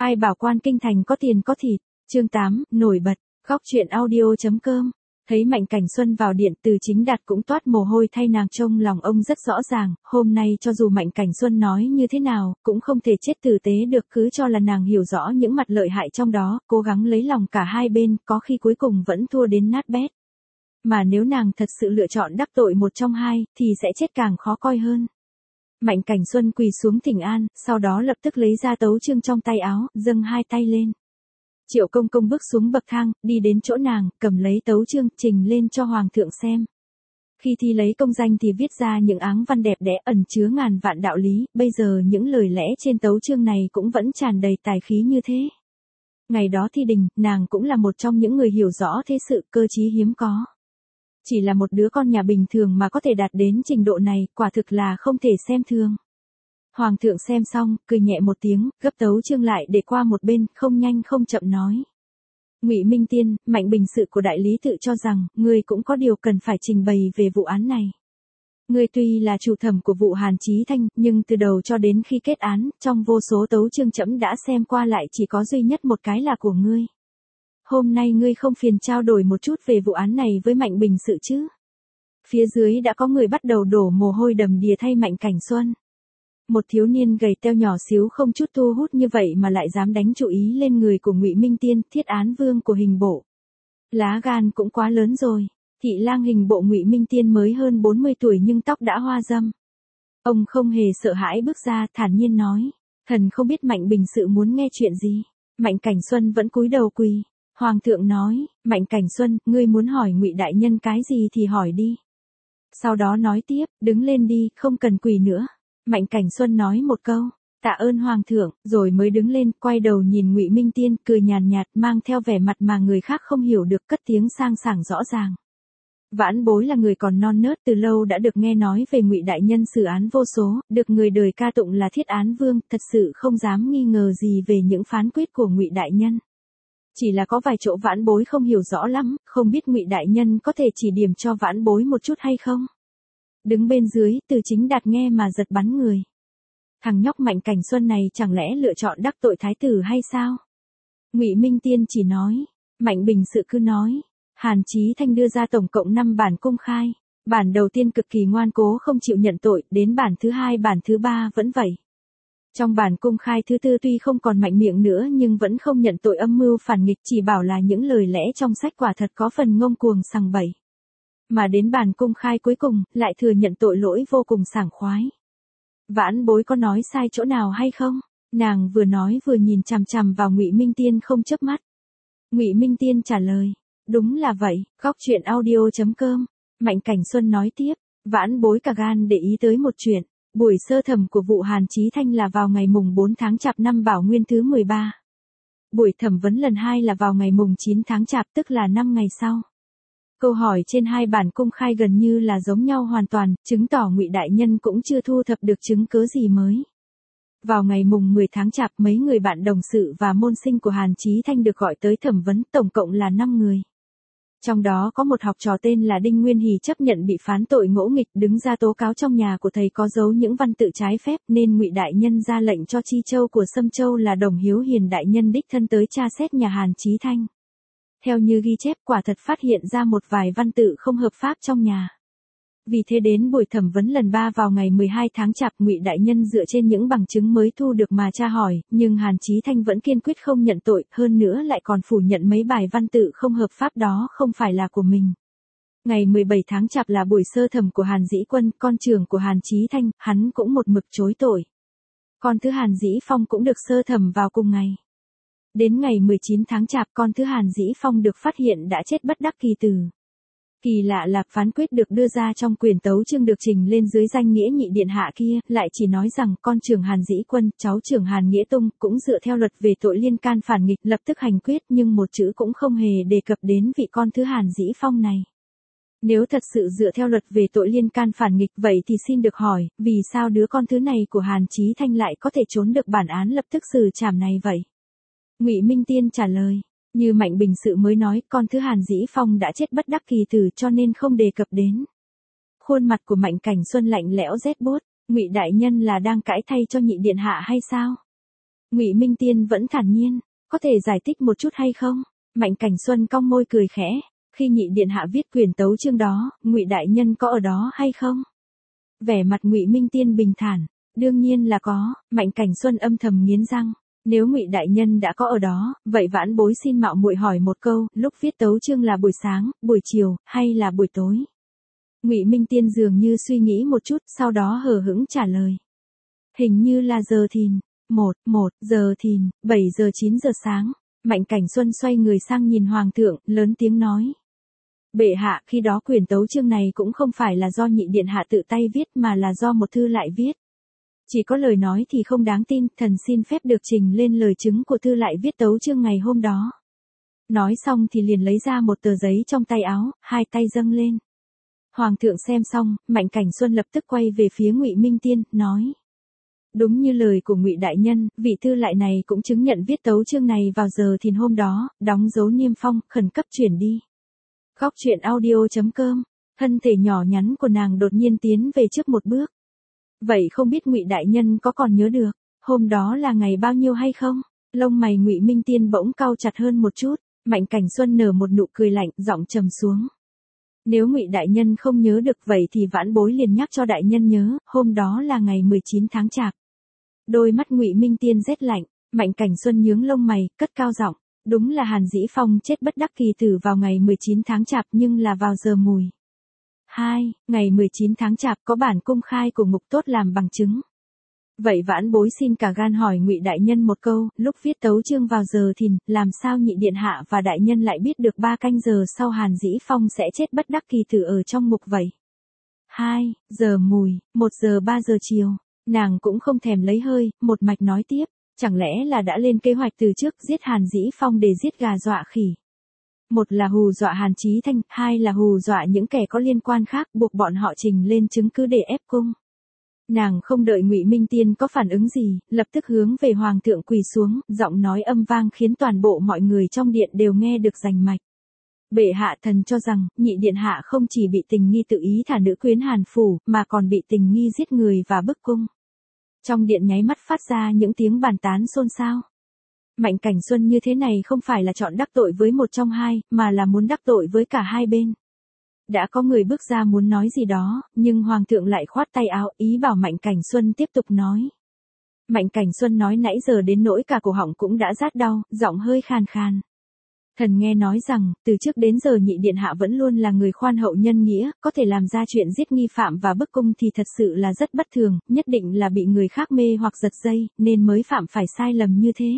Ai bảo quan kinh thành có tiền có thịt. Chương 8, nổi bật. Góc truyện audio.com. Thấy Mạnh Cảnh Xuân vào điện, Từ Chính Đạt cũng toát mồ hôi thay nàng, trông lòng ông rất rõ ràng, hôm nay cho dù Mạnh Cảnh Xuân nói như thế nào, cũng không thể chết tử tế được, cứ cho là nàng hiểu rõ những mặt lợi hại trong đó, cố gắng lấy lòng cả hai bên, có khi cuối cùng vẫn thua đến nát bét. Mà nếu nàng thật sự lựa chọn đắc tội một trong hai, thì sẽ chết càng khó coi hơn. Mạnh Cảnh Xuân quỳ xuống thỉnh an, sau đó lập tức lấy ra tấu chương trong tay áo, dâng hai tay lên. Triệu Công Công bước xuống bậc thang, đi đến chỗ nàng, cầm lấy tấu chương, trình lên cho Hoàng thượng xem. Khi thi lấy công danh thì viết ra những áng văn đẹp đẽ ẩn chứa ngàn vạn đạo lý, bây giờ những lời lẽ trên tấu chương này cũng vẫn tràn đầy tài khí như thế. Ngày đó thi đình, nàng cũng là một trong những người hiểu rõ thế sự, cơ trí hiếm có. Chỉ là một đứa con nhà bình thường mà có thể đạt đến trình độ này, quả thực là không thể xem thường. Hoàng thượng xem xong, cười nhẹ một tiếng, gấp tấu chương lại để qua một bên, không nhanh không chậm nói. Ngụy Minh Tiên, Mạnh Bình sự của đại lý tự cho rằng, ngươi cũng có điều cần phải trình bày về vụ án này. Ngươi tuy là chủ thẩm của vụ Hàn Chí Thanh, nhưng từ đầu cho đến khi kết án, trong vô số tấu chương trẫm đã xem qua lại chỉ có duy nhất một cái là của ngươi. Hôm nay ngươi không phiền trao đổi một chút về vụ án này với Mạnh Bình sự chứ? Phía dưới đã có người bắt đầu đổ mồ hôi đầm đìa thay Mạnh Cảnh Xuân. Một thiếu niên gầy teo nhỏ xíu không chút thu hút như vậy mà lại dám đánh chú ý lên người của Ngụy Minh Tiên, thiết án vương của hình bộ. Lá gan cũng quá lớn rồi. Thị lang hình bộ Ngụy Minh Tiên mới hơn 40 tuổi nhưng tóc đã hoa râm. Ông không hề sợ hãi bước ra, thản nhiên nói, thần không biết Mạnh Bình sự muốn nghe chuyện gì. Mạnh Cảnh Xuân vẫn cúi đầu quỳ. Hoàng thượng nói, Mạnh Cảnh Xuân, ngươi muốn hỏi Ngụy đại nhân cái gì thì hỏi đi. Sau đó nói tiếp, đứng lên đi, không cần quỳ nữa. Mạnh Cảnh Xuân nói một câu, tạ ơn Hoàng thượng, rồi mới đứng lên, quay đầu nhìn Ngụy Minh Tiên, cười nhàn nhạt, mang theo vẻ mặt mà người khác không hiểu được, cất tiếng sang sảng rõ ràng. Vãn bối là người còn non nớt, từ lâu đã được nghe nói về Ngụy đại nhân xử án vô số, được người đời ca tụng là thiết án vương, thật sự không dám nghi ngờ gì về những phán quyết của Ngụy đại nhân. Chỉ là có vài chỗ vãn bối không hiểu rõ lắm, không biết Ngụy đại nhân có thể chỉ điểm cho vãn bối một chút hay không? Đứng bên dưới, Từ Chính Đạt nghe mà giật bắn người. Thằng nhóc Mạnh Cảnh Xuân này chẳng lẽ lựa chọn đắc tội thái tử hay sao? Ngụy Minh Tiên chỉ nói, Mạnh Bình sự cứ nói. Hàn Chí Thanh đưa ra tổng cộng 5 bản công khai. Bản đầu tiên cực kỳ ngoan cố không chịu nhận tội, đến bản thứ hai, bản thứ ba vẫn vậy. Trong bản công khai thứ tư tuy không còn mạnh miệng nữa nhưng vẫn không nhận tội âm mưu phản nghịch, chỉ bảo là những lời lẽ trong sách quả thật có phần ngông cuồng sằng bậy. Mà đến bản công khai cuối cùng, lại thừa nhận tội lỗi vô cùng sảng khoái. Vãn bối có nói sai chỗ nào hay không? Nàng vừa nói vừa nhìn chằm chằm vào Ngụy Minh Tiên không chớp mắt. Ngụy Minh Tiên trả lời, đúng là vậy. Góc truyện audio.com. Mạnh Cảnh Xuân nói tiếp, vãn bối cả gan để ý tới một chuyện. Buổi sơ thẩm của vụ Hàn Chí Thanh là vào ngày mùng 4 tháng Chạp năm Bảo Nguyên thứ 13. Buổi thẩm vấn lần 2 là vào ngày mùng 9 tháng Chạp, tức là 5 ngày sau. Câu hỏi trên hai bản công khai gần như là giống nhau hoàn toàn, chứng tỏ Ngụy đại nhân cũng chưa thu thập được chứng cứ gì mới. Vào ngày mùng 10 tháng Chạp, mấy người bạn đồng sự và môn sinh của Hàn Chí Thanh được gọi tới thẩm vấn, tổng cộng là 5 người. Trong đó có một học trò tên là Đinh Nguyên Hỷ chấp nhận bị phán tội ngỗ nghịch, đứng ra tố cáo trong nhà của thầy có giấu những văn tự trái phép, nên Ngụy đại nhân ra lệnh cho Chi Châu của Sâm Châu là Đồng Hiếu Hiền đại nhân đích thân tới tra xét nhà Hàn Chí Thanh. Theo như ghi chép, quả thật phát hiện ra một vài văn tự không hợp pháp trong nhà. Vì thế đến buổi thẩm vấn lần 3 vào ngày 12 tháng Chạp, Ngụy đại nhân dựa trên những bằng chứng mới thu được mà tra hỏi, nhưng Hàn Chí Thanh vẫn kiên quyết không nhận tội, hơn nữa lại còn phủ nhận mấy bài văn tự không hợp pháp đó không phải là của mình. Ngày 17 tháng Chạp là buổi sơ thẩm của Hàn Dĩ Quân, con trưởng của Hàn Chí Thanh, hắn cũng một mực chối tội. Con thứ Hàn Dĩ Phong cũng được sơ thẩm vào cùng ngày. Đến ngày 19 tháng Chạp, con thứ Hàn Dĩ Phong được phát hiện đã chết bất đắc kỳ tử. Kỳ lạ là phán quyết được đưa ra trong quyển tấu chương được trình lên dưới danh nghĩa nhị điện hạ kia, lại chỉ nói rằng con trưởng Hàn Dĩ Quân, cháu trưởng Hàn Nghĩa Tung, cũng dựa theo luật về tội liên can phản nghịch lập tức hành quyết, nhưng một chữ cũng không hề đề cập đến vị con thứ Hàn Dĩ Phong này. Nếu thật sự dựa theo luật về tội liên can phản nghịch vậy thì xin được hỏi, vì sao đứa con thứ này của Hàn Chí Thanh lại có thể trốn được bản án lập tức xử trảm này vậy? Ngụy Minh Tiên trả lời, như Mạnh Bình sự mới nói, con thứ Hàn Dĩ Phong đã chết bất đắc kỳ tử cho nên không đề cập đến. Khuôn mặt của Mạnh Cảnh Xuân lạnh lẽo rét buốt, Ngụy đại nhân là đang cãi thay cho nhị điện hạ hay sao? Ngụy Minh Tiên vẫn thản nhiên, có thể giải thích một chút hay không? Mạnh Cảnh Xuân cong môi cười khẽ, khi nhị điện hạ viết quyển tấu chương đó, Ngụy đại nhân có ở đó hay không? Vẻ mặt Ngụy Minh Tiên bình thản, đương nhiên là có. Mạnh Cảnh Xuân âm thầm nghiến răng, nếu Ngụy đại nhân đã có ở đó, vậy vãn bối xin mạo muội hỏi một câu, lúc viết tấu chương là buổi sáng, buổi chiều, hay là buổi tối? Ngụy Minh Tiên dường như suy nghĩ một chút, sau đó hờ hững trả lời. Hình như là giờ thìn, 1 giờ thìn, 7 giờ 9 giờ sáng. Mạnh Cảnh Xuân xoay người sang nhìn Hoàng thượng, lớn tiếng nói. Bệ hạ, khi đó quyển tấu chương này cũng không phải là do nhị điện hạ tự tay viết mà là do một thư lại viết. Chỉ có lời nói thì không đáng tin, thần xin phép được trình lên lời chứng của thư lại viết tấu chương ngày hôm đó. Nói xong thì liền lấy ra một tờ giấy trong tay áo, hai tay dâng lên. Hoàng thượng xem xong, Mạnh Cảnh Xuân lập tức quay về phía Ngụy Minh Tiên, nói. Đúng như lời của Ngụy đại nhân, vị thư lại này cũng chứng nhận viết tấu chương này vào giờ thìn hôm đó, đóng dấu niêm phong, khẩn cấp chuyển đi. Góc truyện audio.com, thân thể nhỏ nhắn của nàng đột nhiên tiến về trước một bước. Vậy không biết Ngụy đại nhân có còn nhớ được, hôm đó là ngày bao nhiêu hay không? Lông mày Ngụy Minh Tiên bỗng cau chặt hơn một chút, Mạnh Cảnh Xuân nở một nụ cười lạnh, giọng trầm xuống. Nếu Ngụy đại nhân không nhớ được vậy thì vãn bối liền nhắc cho đại nhân nhớ, hôm đó là ngày 19 tháng Chạp. Đôi mắt Ngụy Minh Tiên rét lạnh, Mạnh Cảnh Xuân nhướng lông mày, cất cao giọng, đúng là Hàn Dĩ Phong chết bất đắc kỳ tử vào ngày 19 tháng Chạp nhưng là vào giờ mùi. 2, ngày 19 tháng Chạp có bản công khai của Ngục Tốt làm bằng chứng. Vậy vãn bối xin cả gan hỏi Ngụy đại nhân một câu, lúc viết tấu chương vào giờ thìn, làm sao nhị điện hạ và đại nhân lại biết được 3 canh giờ sau Hàn Dĩ Phong sẽ chết bất đắc kỳ tử ở trong ngục vậy? 2 giờ mùi, 1 giờ 3 giờ chiều. Nàng cũng không thèm lấy hơi, một mạch nói tiếp, chẳng lẽ là đã lên kế hoạch từ trước giết Hàn Dĩ Phong để giết gà dọa khỉ. Một là hù dọa Hàn Chí Thanh, hai là hù dọa những kẻ có liên quan khác, buộc bọn họ trình lên chứng cứ để ép cung. Nàng không đợi Ngụy Minh Tiên có phản ứng gì, lập tức hướng về Hoàng thượng quỳ xuống, giọng nói âm vang khiến toàn bộ mọi người trong điện đều nghe được rành mạch. Bệ hạ, thần cho rằng, nhị điện hạ không chỉ bị tình nghi tự ý thả nữ quyến Hàn phủ, mà còn bị tình nghi giết người và bức cung. Trong điện nháy mắt phát ra những tiếng bàn tán xôn xao. Mạnh Cảnh Xuân như thế này không phải là chọn đắc tội với một trong hai, mà là muốn đắc tội với cả hai bên. Đã có người bước ra muốn nói gì đó, nhưng Hoàng thượng lại khoát tay áo, ý bảo Mạnh Cảnh Xuân tiếp tục nói. Mạnh Cảnh Xuân nói nãy giờ đến nỗi cả cổ họng cũng đã rát đau, giọng hơi khàn khàn. Thần nghe nói rằng, từ trước đến giờ nhị điện hạ vẫn luôn là người khoan hậu nhân nghĩa, có thể làm ra chuyện giết nghi phạm và bức cung thì thật sự là rất bất thường, nhất định là bị người khác mê hoặc giật dây, nên mới phạm phải sai lầm như thế.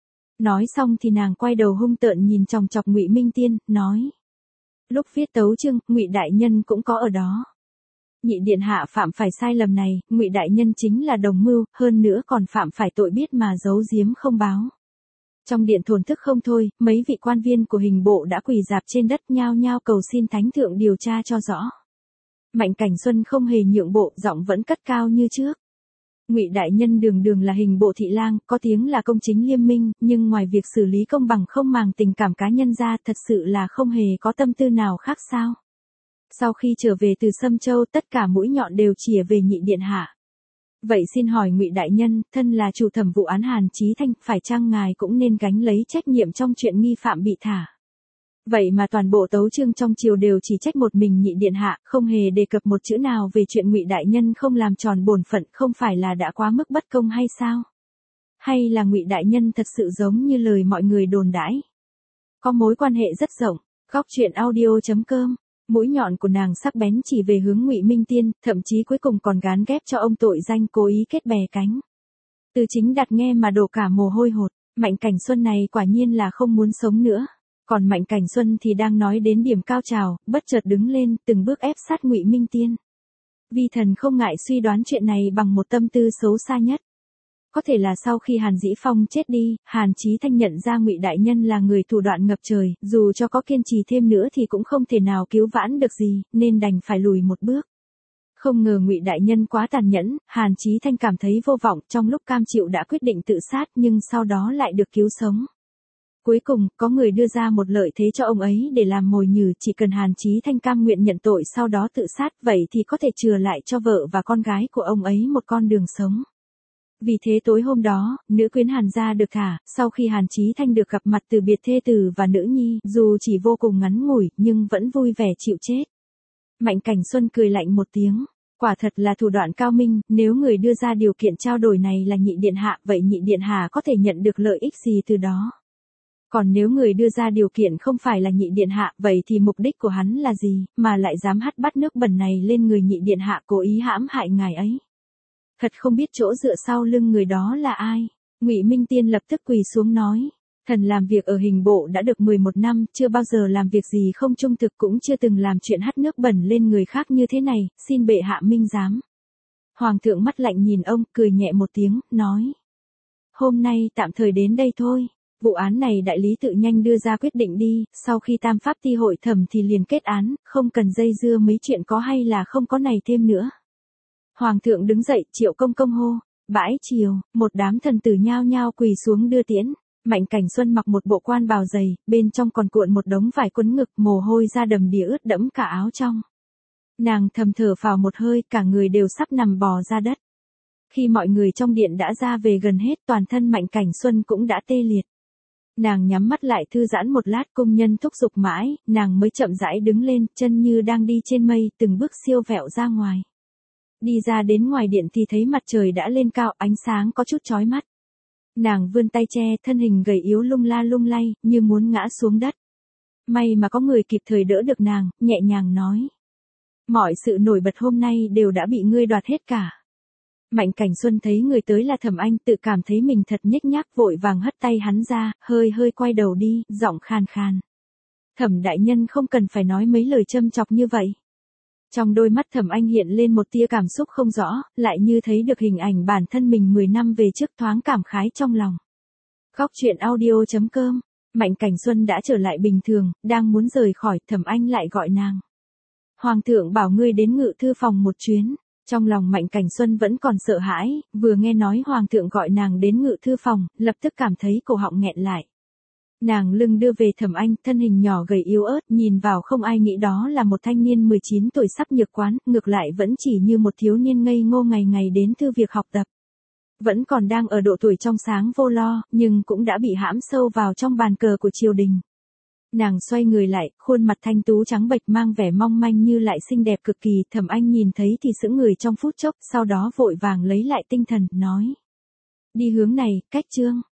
Nói xong thì nàng quay đầu hung tợn nhìn chòng chọc Ngụy Minh Tiên, nói. Lúc viết tấu chương, Ngụy đại nhân cũng có ở đó. Nhị điện hạ phạm phải sai lầm này, Ngụy đại nhân chính là đồng mưu, hơn nữa còn phạm phải tội biết mà giấu giếm không báo. Trong điện thổn thức không thôi, mấy vị quan viên của hình bộ đã quỳ rạp trên đất nhao nhao cầu xin thánh thượng điều tra cho rõ. Mạnh Cảnh Xuân không hề nhượng bộ, giọng vẫn cất cao như trước. Ngụy đại nhân đường đường là hình bộ thị lang, có tiếng là công chính liêm minh, nhưng ngoài việc xử lý công bằng không màng tình cảm cá nhân ra, thật sự là không hề có tâm tư nào khác sao? Sau khi trở về từ Sâm Châu, tất cả mũi nhọn đều chĩa về nhị điện hạ. Vậy xin hỏi Ngụy đại nhân, thân là chủ thẩm vụ án Hàn Chí Thanh, phải chăng ngài cũng nên gánh lấy trách nhiệm trong chuyện nghi phạm bị thả? Vậy mà toàn bộ tấu chương trong triều đều chỉ trách một mình nhị điện hạ, không hề đề cập một chữ nào về chuyện Ngụy đại nhân không làm tròn bổn phận, không phải là đã quá mức bất công hay sao? Hay là Ngụy đại nhân thật sự giống như lời mọi người đồn đãi? Có mối quan hệ rất rộng. Góc truyện audio.com. Mũi nhọn của nàng sắc bén chỉ về hướng Ngụy Minh Tiên, thậm chí cuối cùng còn gán ghép cho ông tội danh cố ý kết bè cánh. Từ Chính Đạt nghe mà đổ cả mồ hôi hột, Mạnh Cảnh Xuân này quả nhiên là không muốn sống nữa. Còn Mạnh Cảnh Xuân thì đang nói đến điểm cao trào, bất chợt đứng lên, từng bước ép sát Ngụy Minh Tiên. Vi thần không ngại suy đoán chuyện này bằng một tâm tư xấu xa nhất. Có thể là sau khi Hàn Dĩ Phong chết đi, Hàn Chí Thanh nhận ra Ngụy đại nhân là người thủ đoạn ngập trời, dù cho có kiên trì thêm nữa thì cũng không thể nào cứu vãn được gì, nên đành phải lùi một bước. Không ngờ Ngụy đại nhân quá tàn nhẫn, Hàn Chí Thanh cảm thấy vô vọng, trong lúc cam chịu đã quyết định tự sát nhưng sau đó lại được cứu sống. Cuối cùng, có người đưa ra một lợi thế cho ông ấy để làm mồi nhử, chỉ cần Hàn Chí Thanh cam nguyện nhận tội sau đó tự sát, vậy thì có thể chừa lại cho vợ và con gái của ông ấy một con đường sống. Vì thế tối hôm đó, nữ quyến Hàn gia được thả, sau khi Hàn Chí Thanh được gặp mặt từ biệt thê tử và nữ nhi, dù chỉ vô cùng ngắn ngủi, nhưng vẫn vui vẻ chịu chết. Mạnh Cảnh Xuân cười lạnh một tiếng. Quả thật là thủ đoạn cao minh, nếu người đưa ra điều kiện trao đổi này là nhị điện hạ, vậy nhị điện hạ có thể nhận được lợi ích gì từ đó? Còn nếu người đưa ra điều kiện không phải là nhị điện hạ, vậy thì mục đích của hắn là gì, mà lại dám hắt bát nước bẩn này lên người nhị điện hạ cố ý hãm hại ngài ấy? Thật không biết chỗ dựa sau lưng người đó là ai. Ngụy Minh Tiên lập tức quỳ xuống nói. Thần làm việc ở hình bộ đã được 11 năm, chưa bao giờ làm việc gì không trung thực, cũng chưa từng làm chuyện hắt nước bẩn lên người khác như thế này, xin bệ hạ minh giám. Hoàng thượng mắt lạnh nhìn ông, cười nhẹ một tiếng, nói. Hôm nay tạm thời đến đây thôi. Vụ án này đại lý tự nhanh đưa ra quyết định đi, sau khi tam pháp ti hội thẩm thì liền kết án, không cần dây dưa mấy chuyện có hay là không có này thêm nữa. Hoàng thượng đứng dậy, Triệu công công hô. Bãi chiều, một đám thần tử nhao nhao quỳ xuống đưa tiễn. Mạnh Cảnh Xuân mặc một bộ quan bào dày, bên trong còn cuộn một đống vải quấn ngực, mồ hôi ra đầm đìa ướt đẫm cả áo trong. Nàng thầm thở phào một hơi, cả người đều sắp nằm bò ra đất. Khi mọi người trong điện đã ra về gần hết, toàn thân Mạnh Cảnh Xuân cũng đã tê liệt. Nàng nhắm mắt lại thư giãn một lát, công nhân thúc giục mãi, nàng mới chậm rãi đứng lên, chân như đang đi trên mây, từng bước siêu vẹo ra ngoài. Đi ra đến ngoài điện thì thấy mặt trời đã lên cao, ánh sáng có chút chói mắt. Nàng vươn tay che, thân hình gầy yếu lung la lung lay, như muốn ngã xuống đất. May mà có người kịp thời đỡ được nàng, nhẹ nhàng nói. Mọi sự nổi bật hôm nay đều đã bị ngươi đoạt hết cả. Mạnh Cảnh Xuân thấy người tới là Thẩm Anh, tự cảm thấy mình thật nhếch nhác, vội vàng hất tay hắn ra, hơi quay đầu đi, giọng khàn khàn. Thẩm đại nhân không cần phải nói mấy lời châm chọc như vậy. Trong đôi mắt Thẩm Anh hiện lên một tia cảm xúc không rõ, lại như thấy được hình ảnh bản thân mình 10 năm về trước, thoáng cảm khái trong lòng. Góc truyện audio.com. Mạnh Cảnh Xuân đã trở lại bình thường, đang muốn rời khỏi, Thẩm Anh lại gọi nàng. Hoàng thượng bảo ngươi đến ngự thư phòng một chuyến. Trong lòng Mạnh Cảnh Xuân vẫn còn sợ hãi, vừa nghe nói Hoàng thượng gọi nàng đến ngự thư phòng, lập tức cảm thấy cổ họng nghẹn lại. Nàng lưng đưa về Thẩm Anh, thân hình nhỏ gầy yếu ớt, nhìn vào không ai nghĩ đó là một thanh niên 19 tuổi sắp nhược quán, ngược lại vẫn chỉ như một thiếu niên ngây ngô ngày ngày đến thư việc học tập. Vẫn còn đang ở độ tuổi trong sáng vô lo, nhưng cũng đã bị hãm sâu vào trong bàn cờ của triều đình. Nàng xoay người lại, khuôn mặt thanh tú trắng bệch mang vẻ mong manh như lại xinh đẹp cực kỳ, Thẩm Anh nhìn thấy thì sững người trong phút chốc, sau đó vội vàng lấy lại tinh thần, nói. Đi hướng này, cách chương.